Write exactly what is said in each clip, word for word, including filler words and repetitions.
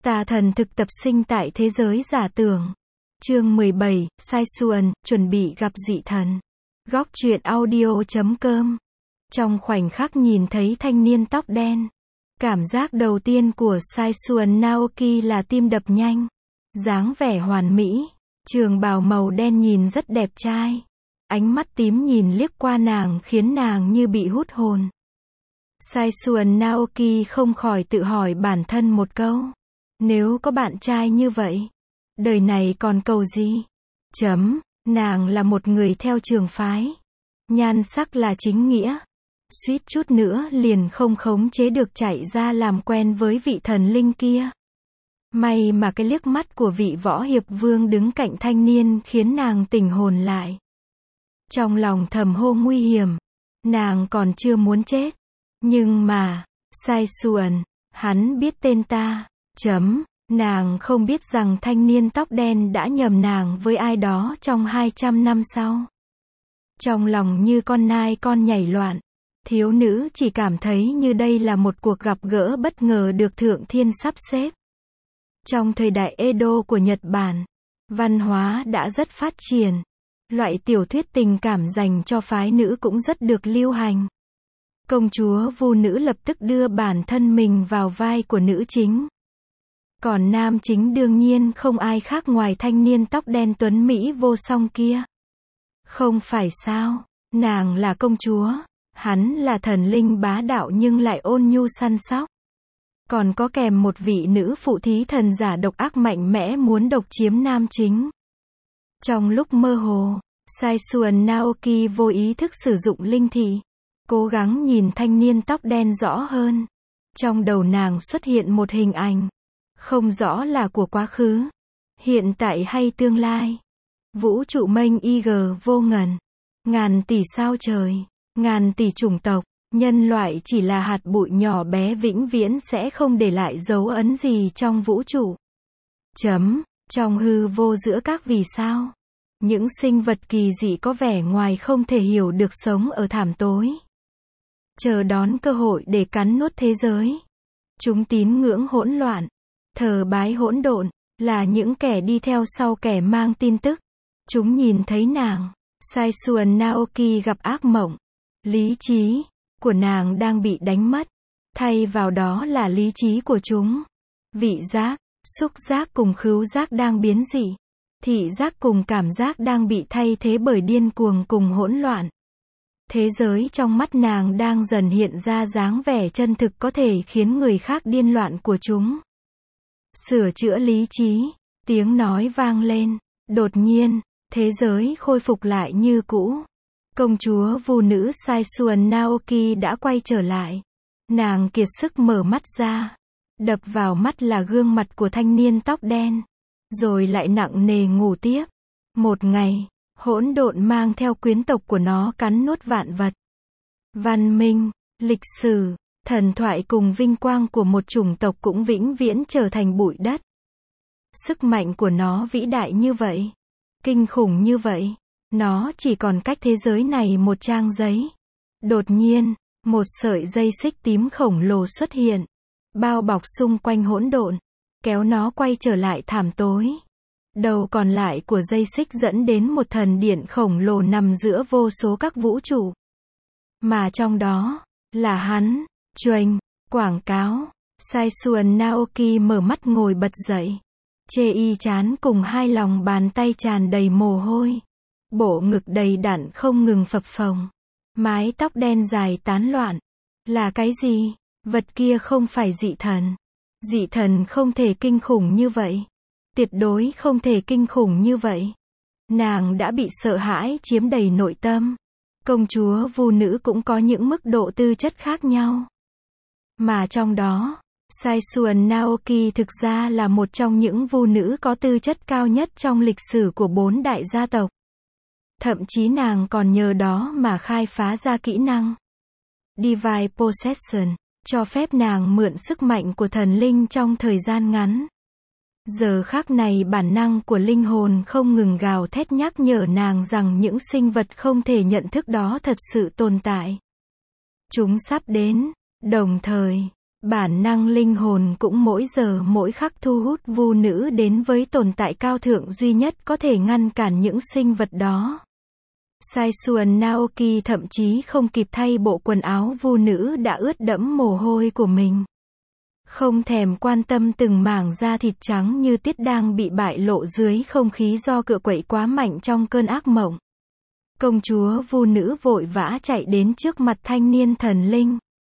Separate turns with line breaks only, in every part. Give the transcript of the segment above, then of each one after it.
Tà thần thực tập sinh tại thế giới giả tưởng. Chương mười bảy, Sai Xuân, chuẩn bị gặp dị thần. Góc truyện audio chấm com. Trong khoảnh khắc nhìn thấy thanh niên tóc đen, cảm giác đầu tiên của Sai Xuân Naoki là tim đập nhanh. Dáng vẻ hoàn mỹ, trường bào màu đen nhìn rất đẹp trai. Ánh mắt tím nhìn liếc qua nàng khiến nàng như bị hút hồn. Sai Xuân Naoki không khỏi tự hỏi bản thân một câu. Nếu có bạn trai như vậy, đời này còn cầu gì? Chấm, nàng là một người theo trường phái. Nhan sắc là chính nghĩa. Suýt chút nữa liền không khống chế được chạy ra làm quen với vị thần linh kia. May mà cái liếc mắt của vị võ hiệp vương đứng cạnh thanh niên khiến nàng tỉnh hồn lại. Trong lòng thầm hô nguy hiểm. Nàng còn chưa muốn chết. Nhưng mà, Sai Xuân, hắn biết tên ta. Chấm, nàng không biết rằng thanh niên tóc đen đã nhầm nàng với ai đó trong hai trăm năm sau. Trong lòng như con nai con nhảy loạn, thiếu nữ chỉ cảm thấy như đây là một cuộc gặp gỡ bất ngờ được thượng thiên sắp xếp. Trong thời đại Edo của Nhật Bản, văn hóa đã rất phát triển. Loại tiểu thuyết tình cảm dành cho phái nữ cũng rất được lưu hành. Công chúa Vu Nữ lập tức đưa bản thân mình vào vai của nữ chính. Còn nam chính đương nhiên không ai khác ngoài thanh niên tóc đen tuấn Mỹ vô song kia. Không phải sao, nàng là công chúa, hắn là thần linh bá đạo nhưng lại ôn nhu săn sóc. Còn có kèm một vị nữ phụ thí thần giả độc ác mạnh mẽ muốn độc chiếm nam chính. Trong lúc mơ hồ, Sai Xuân Naoki vô ý thức sử dụng linh thị, cố gắng nhìn thanh niên tóc đen rõ hơn. Trong đầu nàng xuất hiện một hình ảnh. Không rõ là của quá khứ, hiện tại hay tương lai. Vũ trụ mênh ig vô ngần. Ngàn tỷ sao trời, ngàn tỷ chủng tộc, nhân loại chỉ là hạt bụi nhỏ bé vĩnh viễn sẽ không để lại dấu ấn gì trong vũ trụ. Chấm, trong hư vô giữa các vì sao, những sinh vật kỳ dị có vẻ ngoài không thể hiểu được sống ở thảm tối. Chờ đón cơ hội để cắn nuốt thế giới. Chúng tín ngưỡng hỗn loạn, thờ bái hỗn độn, là những kẻ đi theo sau kẻ mang tin tức. Chúng nhìn thấy nàng, Sai Xuân Naoki gặp ác mộng. Lý trí của nàng đang bị đánh mất, thay vào đó là lý trí của chúng. Vị giác, xúc giác cùng khứu giác đang biến dị. Thị giác cùng cảm giác đang bị thay thế bởi điên cuồng cùng hỗn loạn. Thế giới trong mắt nàng đang dần hiện ra dáng vẻ chân thực có thể khiến người khác điên loạn của chúng. Sửa chữa lý trí, tiếng nói vang lên. Đột nhiên, thế giới khôi phục lại như cũ. Công chúa Vu Nữ Sai Xuân Naoki đã quay trở lại. Nàng kiệt sức mở mắt ra. Đập vào mắt là gương mặt của thanh niên tóc đen. Rồi lại nặng nề ngủ tiếp. Một ngày, hỗn độn mang theo quyến tộc của nó cắn nuốt vạn vật. Văn minh, lịch sử, thần thoại cùng vinh quang của một chủng tộc cũng vĩnh viễn trở thành bụi đất. Sức mạnh của nó vĩ đại như vậy, kinh khủng như vậy, nó chỉ còn cách thế giới này một trang giấy. Đột nhiên, một sợi dây xích tím khổng lồ xuất hiện, bao bọc xung quanh hỗn độn, kéo nó quay trở lại thảm tối. Đầu còn lại của dây xích dẫn đến một thần điện khổng lồ nằm giữa vô số các vũ trụ. Mà trong đó, là hắn. Chuềnh, quảng cáo. Sai Xuân Naoki mở mắt ngồi bật dậy. Chê y chán cùng hai lòng bàn tay tràn đầy mồ hôi. Bộ ngực đầy đặn không ngừng phập phồng. Mái tóc đen dài tán loạn. Là cái gì? Vật kia không phải dị thần. Dị thần không thể kinh khủng như vậy. Tuyệt đối không thể kinh khủng như vậy. Nàng đã bị sợ hãi chiếm đầy nội tâm. Công chúa Vu Nữ cũng có những mức độ tư chất khác nhau. Mà trong đó, Sai Xuân Naoki thực ra là một trong những vu nữ có tư chất cao nhất trong lịch sử của bốn đại gia tộc. Thậm chí nàng còn nhờ đó mà khai phá ra kỹ năng Divine Possession, cho phép nàng mượn sức mạnh của thần linh trong thời gian ngắn. Giờ khắc này bản năng của linh hồn không ngừng gào thét nhắc nhở nàng rằng những sinh vật không thể nhận thức đó thật sự tồn tại. Chúng sắp đến, đồng thời, Bản năng linh hồn cũng mỗi giờ mỗi khắc thu hút vu nữ đến với tồn tại cao thượng duy nhất có thể ngăn cản những sinh vật đó. Saisuan Naoki thậm chí không kịp thay bộ quần áo vu nữ đã ướt đẫm mồ hôi của mình. Không thèm quan tâm từng mảng da thịt trắng như tiết đang bị bại lộ dưới không khí do cựa quậy quá mạnh trong cơn ác mộng. Công chúa vu nữ vội vã chạy đến trước mặt thanh niên thần linh.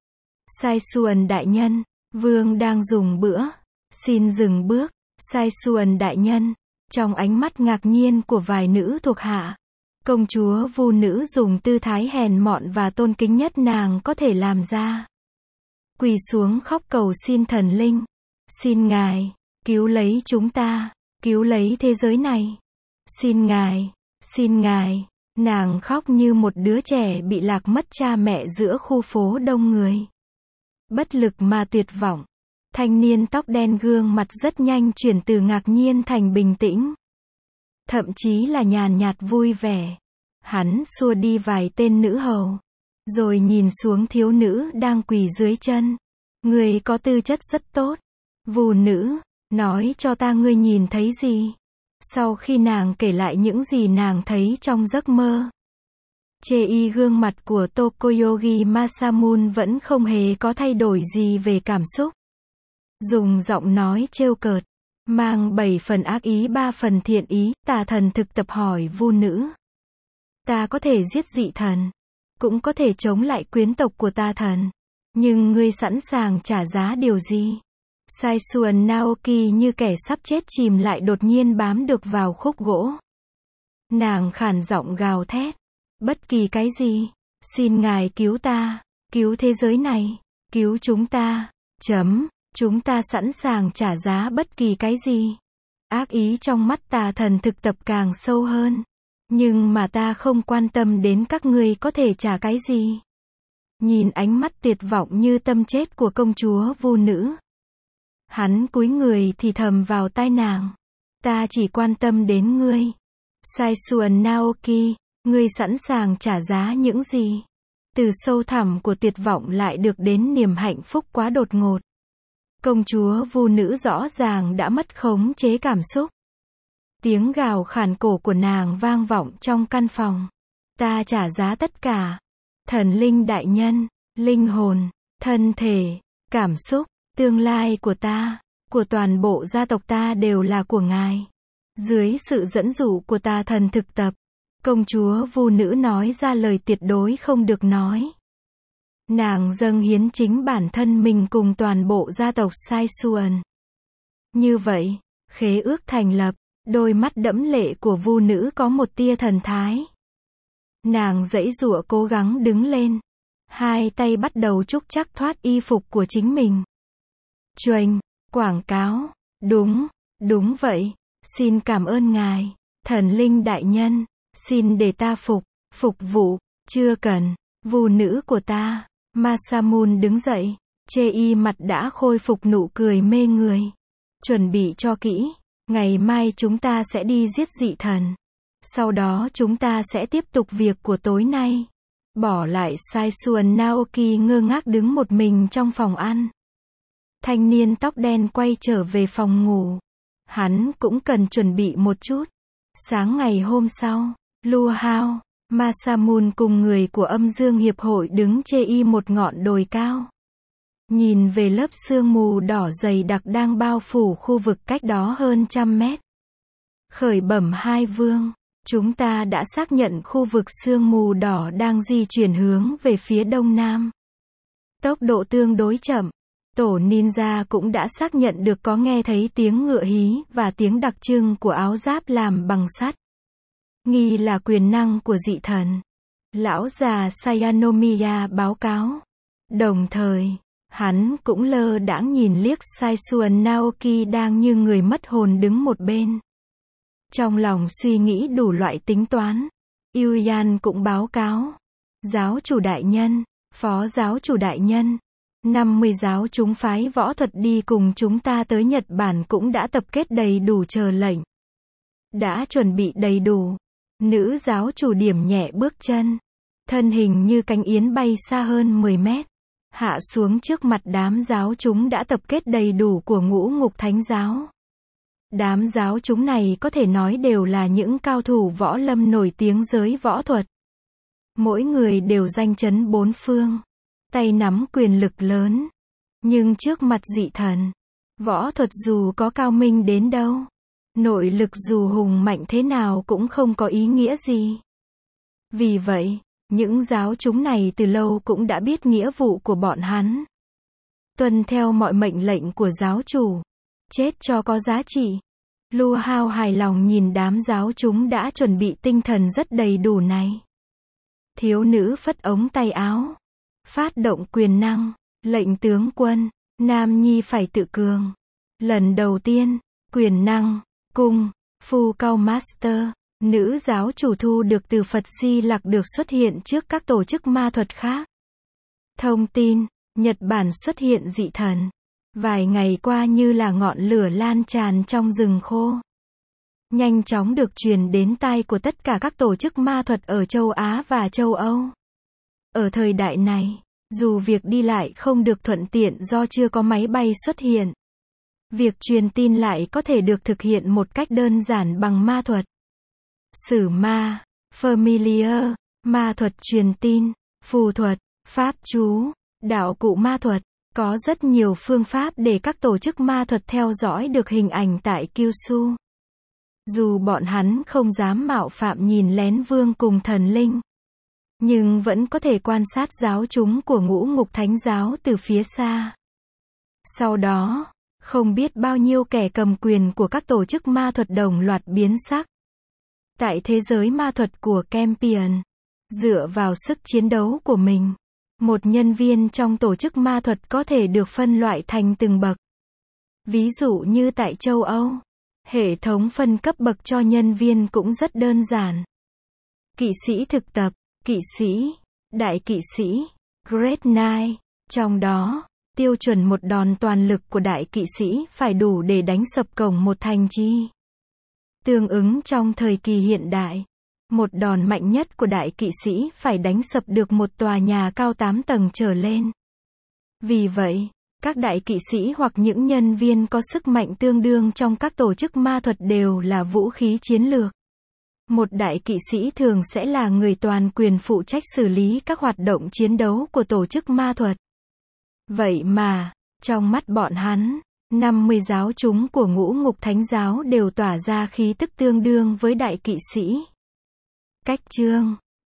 Saisuan đại nhân, vương đang dùng bữa. Xin dừng bước. Saisuan đại nhân. Trong ánh mắt ngạc nhiên của vài nữ thuộc hạ, công chúa vu nữ dùng tư thái hèn mọn và tôn kính nhất nàng có thể làm ra. Quỳ xuống khóc cầu xin thần linh. Xin ngài, cứu lấy chúng ta, cứu lấy thế giới này. Xin ngài, xin ngài. Nàng khóc như một đứa trẻ bị lạc mất cha mẹ giữa khu phố đông người. Bất lực mà tuyệt vọng. Thanh niên tóc đen gương mặt rất nhanh chuyển từ ngạc nhiên thành bình tĩnh. Thậm chí là nhàn nhạt vui vẻ. Hắn xua đi vài tên nữ hầu. Rồi nhìn xuống thiếu nữ đang quỳ dưới chân. Ngươi có tư chất rất tốt. Vu nữ, nói cho ta ngươi nhìn thấy gì. Sau khi nàng kể lại những gì nàng thấy trong giấc mơ, chê y gương mặt của Tokoyogi Masamune vẫn không hề có thay đổi gì về cảm xúc. Dùng giọng nói trêu cợt, mang bảy phần ác ý ba phần thiện ý, tà thần thực tập hỏi vu nữ. Ta có thể giết dị thần, cũng có thể chống lại quyến tộc của tà thần. Nhưng ngươi sẵn sàng trả giá điều gì? Saisuan Naoki như kẻ sắp chết chìm lại đột nhiên bám được vào khúc gỗ. Nàng khản giọng gào thét. Bất kỳ cái gì. Xin ngài cứu ta. Cứu thế giới này. Cứu chúng ta. Chấm. Chúng ta sẵn sàng trả giá bất kỳ cái gì. Ác ý trong mắt tà thần thực tập càng sâu hơn. Nhưng mà ta không quan tâm đến các ngươi có thể trả cái gì. Nhìn ánh mắt tuyệt vọng như tâm chết của công chúa vu nữ, hắn cúi người thì thầm vào tai nàng. Ta chỉ quan tâm đến ngươi. Saisuan Naoki, ngươi sẵn sàng trả giá những gì? Từ sâu thẳm của tuyệt vọng lại được đến niềm hạnh phúc quá đột ngột. Công chúa vu nữ rõ ràng đã mất khống chế cảm xúc. Tiếng gào khàn cổ của nàng vang vọng trong căn phòng. Ta trả giá tất cả. Thần linh đại nhân, linh hồn, thân thể, cảm xúc, tương lai của ta, của toàn bộ gia tộc ta đều là của ngài. Dưới sự dẫn dụ của tà thần thực tập, công chúa vu nữ nói ra lời tuyệt đối không được nói. Nàng dâng hiến chính bản thân mình cùng toàn bộ gia tộc Saisuan. Như vậy, khế ước thành lập, đôi mắt đẫm lệ của vu nữ có một tia thần thái. Nàng giãy giụa cố gắng đứng lên. Hai tay bắt đầu trúc trắc thoát y phục của chính mình. Chuềnh, quảng cáo. Đúng, đúng vậy. Xin cảm ơn ngài, thần linh đại nhân. Xin để ta phục, phục vụ. Chưa cần, vu nữ của ta. Masamune đứng dậy. Chê y mặt đã khôi phục nụ cười mê người. Chuẩn bị cho kỹ. Ngày mai chúng ta sẽ đi giết dị thần. Sau đó chúng ta sẽ tiếp tục việc của tối nay. Bỏ lại Saisuan Naoki ngơ ngác đứng một mình trong phòng ăn. Thanh niên tóc đen quay trở về phòng ngủ. Hắn cũng cần chuẩn bị một chút. Sáng ngày hôm sau, Lu Hao, Masamune cùng người của âm dương hiệp hội đứng chê y một ngọn đồi cao. Nhìn về lớp sương mù đỏ dày đặc đang bao phủ khu vực cách đó hơn trăm mét. Khởi bẩm hai vương. Chúng ta đã xác nhận khu vực sương mù đỏ đang di chuyển hướng về phía đông nam. Tốc độ tương đối chậm. Tổ ninja cũng đã xác nhận được có nghe thấy tiếng ngựa hí và tiếng đặc trưng của áo giáp làm bằng sắt. Nghi là quyền năng của dị thần. Lão già Sayanomiya báo cáo. Đồng thời, hắn cũng lơ đãng nhìn liếc Saisuan Naoki đang như người mất hồn đứng một bên. Trong lòng suy nghĩ đủ loại tính toán. Yuyan cũng báo cáo. Giáo chủ đại nhân, phó giáo chủ đại nhân, năm mươi giáo chúng phái võ thuật đi cùng chúng ta tới Nhật Bản cũng đã tập kết đầy đủ chờ lệnh. Đã chuẩn bị đầy đủ. Nữ giáo chủ điểm nhẹ bước chân. Thân hình như cánh yến bay xa hơn mười mét. hạ xuống trước mặt đám giáo chúng đã tập kết đầy đủ của ngũ ngục thánh giáo. Đám giáo chúng này có thể nói đều là những cao thủ võ lâm nổi tiếng giới võ thuật. Mỗi người đều danh chấn bốn phương, tay nắm quyền lực lớn. Nhưng trước mặt dị thần, võ thuật dù có cao minh đến đâu, nội lực dù hùng mạnh thế nào cũng không có ý nghĩa gì. Vì vậy, những giáo chúng này từ lâu cũng đã biết nghĩa vụ của bọn hắn. Tuân theo mọi mệnh lệnh của giáo chủ. Chết cho có giá trị. Lu Hao hài lòng nhìn đám giáo chúng đã chuẩn bị tinh thần rất đầy đủ này. Thiếu nữ phất ống tay áo. Phát động quyền năng. Lệnh tướng quân. Nam nhi phải tự cường. Lần đầu tiên, quyền năng, cung, phu cao master. Nữ giáo chủ thu được từ Phật Di Lặc được xuất hiện trước các tổ chức ma thuật khác. Thông tin, Nhật Bản xuất hiện dị thần. Vài ngày qua như là ngọn lửa lan tràn trong rừng khô. Nhanh chóng được truyền đến tai của tất cả các tổ chức ma thuật ở châu Á và châu Âu. Ở thời đại này, dù việc đi lại không được thuận tiện do chưa có máy bay xuất hiện, việc truyền tin lại có thể được thực hiện một cách đơn giản bằng ma thuật. Sử ma, familiar, ma thuật truyền tin, phù thuật, pháp chú, đạo cụ ma thuật. Có rất nhiều phương pháp để các tổ chức ma thuật theo dõi được hình ảnh tại Kyushu. Dù bọn hắn không dám mạo phạm nhìn lén vương cùng thần linh, nhưng vẫn có thể quan sát giáo chúng của ngũ ngục thánh giáo từ phía xa. Sau đó, không biết bao nhiêu kẻ cầm quyền của các tổ chức ma thuật đồng loạt biến sắc. Tại thế giới ma thuật của Campion, dựa vào sức chiến đấu của mình, một nhân viên trong tổ chức ma thuật có thể được phân loại thành từng bậc. Ví dụ như tại châu Âu, hệ thống phân cấp bậc cho nhân viên cũng rất đơn giản. Kỵ sĩ thực tập, kỵ sĩ, đại kỵ sĩ, Grade chín. Trong đó, tiêu chuẩn một đòn toàn lực của đại kỵ sĩ phải đủ để đánh sập cổng một thành trì. Tương ứng trong thời kỳ hiện đại, một đòn mạnh nhất của đại kỵ sĩ phải đánh sập được một tòa nhà cao tám tầng trở lên. Vì vậy, các đại kỵ sĩ hoặc những nhân viên có sức mạnh tương đương trong các tổ chức ma thuật đều là vũ khí chiến lược. Một đại kỵ sĩ thường sẽ là người toàn quyền phụ trách xử lý các hoạt động chiến đấu của tổ chức ma thuật. Vậy mà, trong mắt bọn hắn, năm mươi giáo chúng của ngũ ngục thánh giáo đều tỏa ra khí tức tương đương với đại kỵ sĩ. Cách chương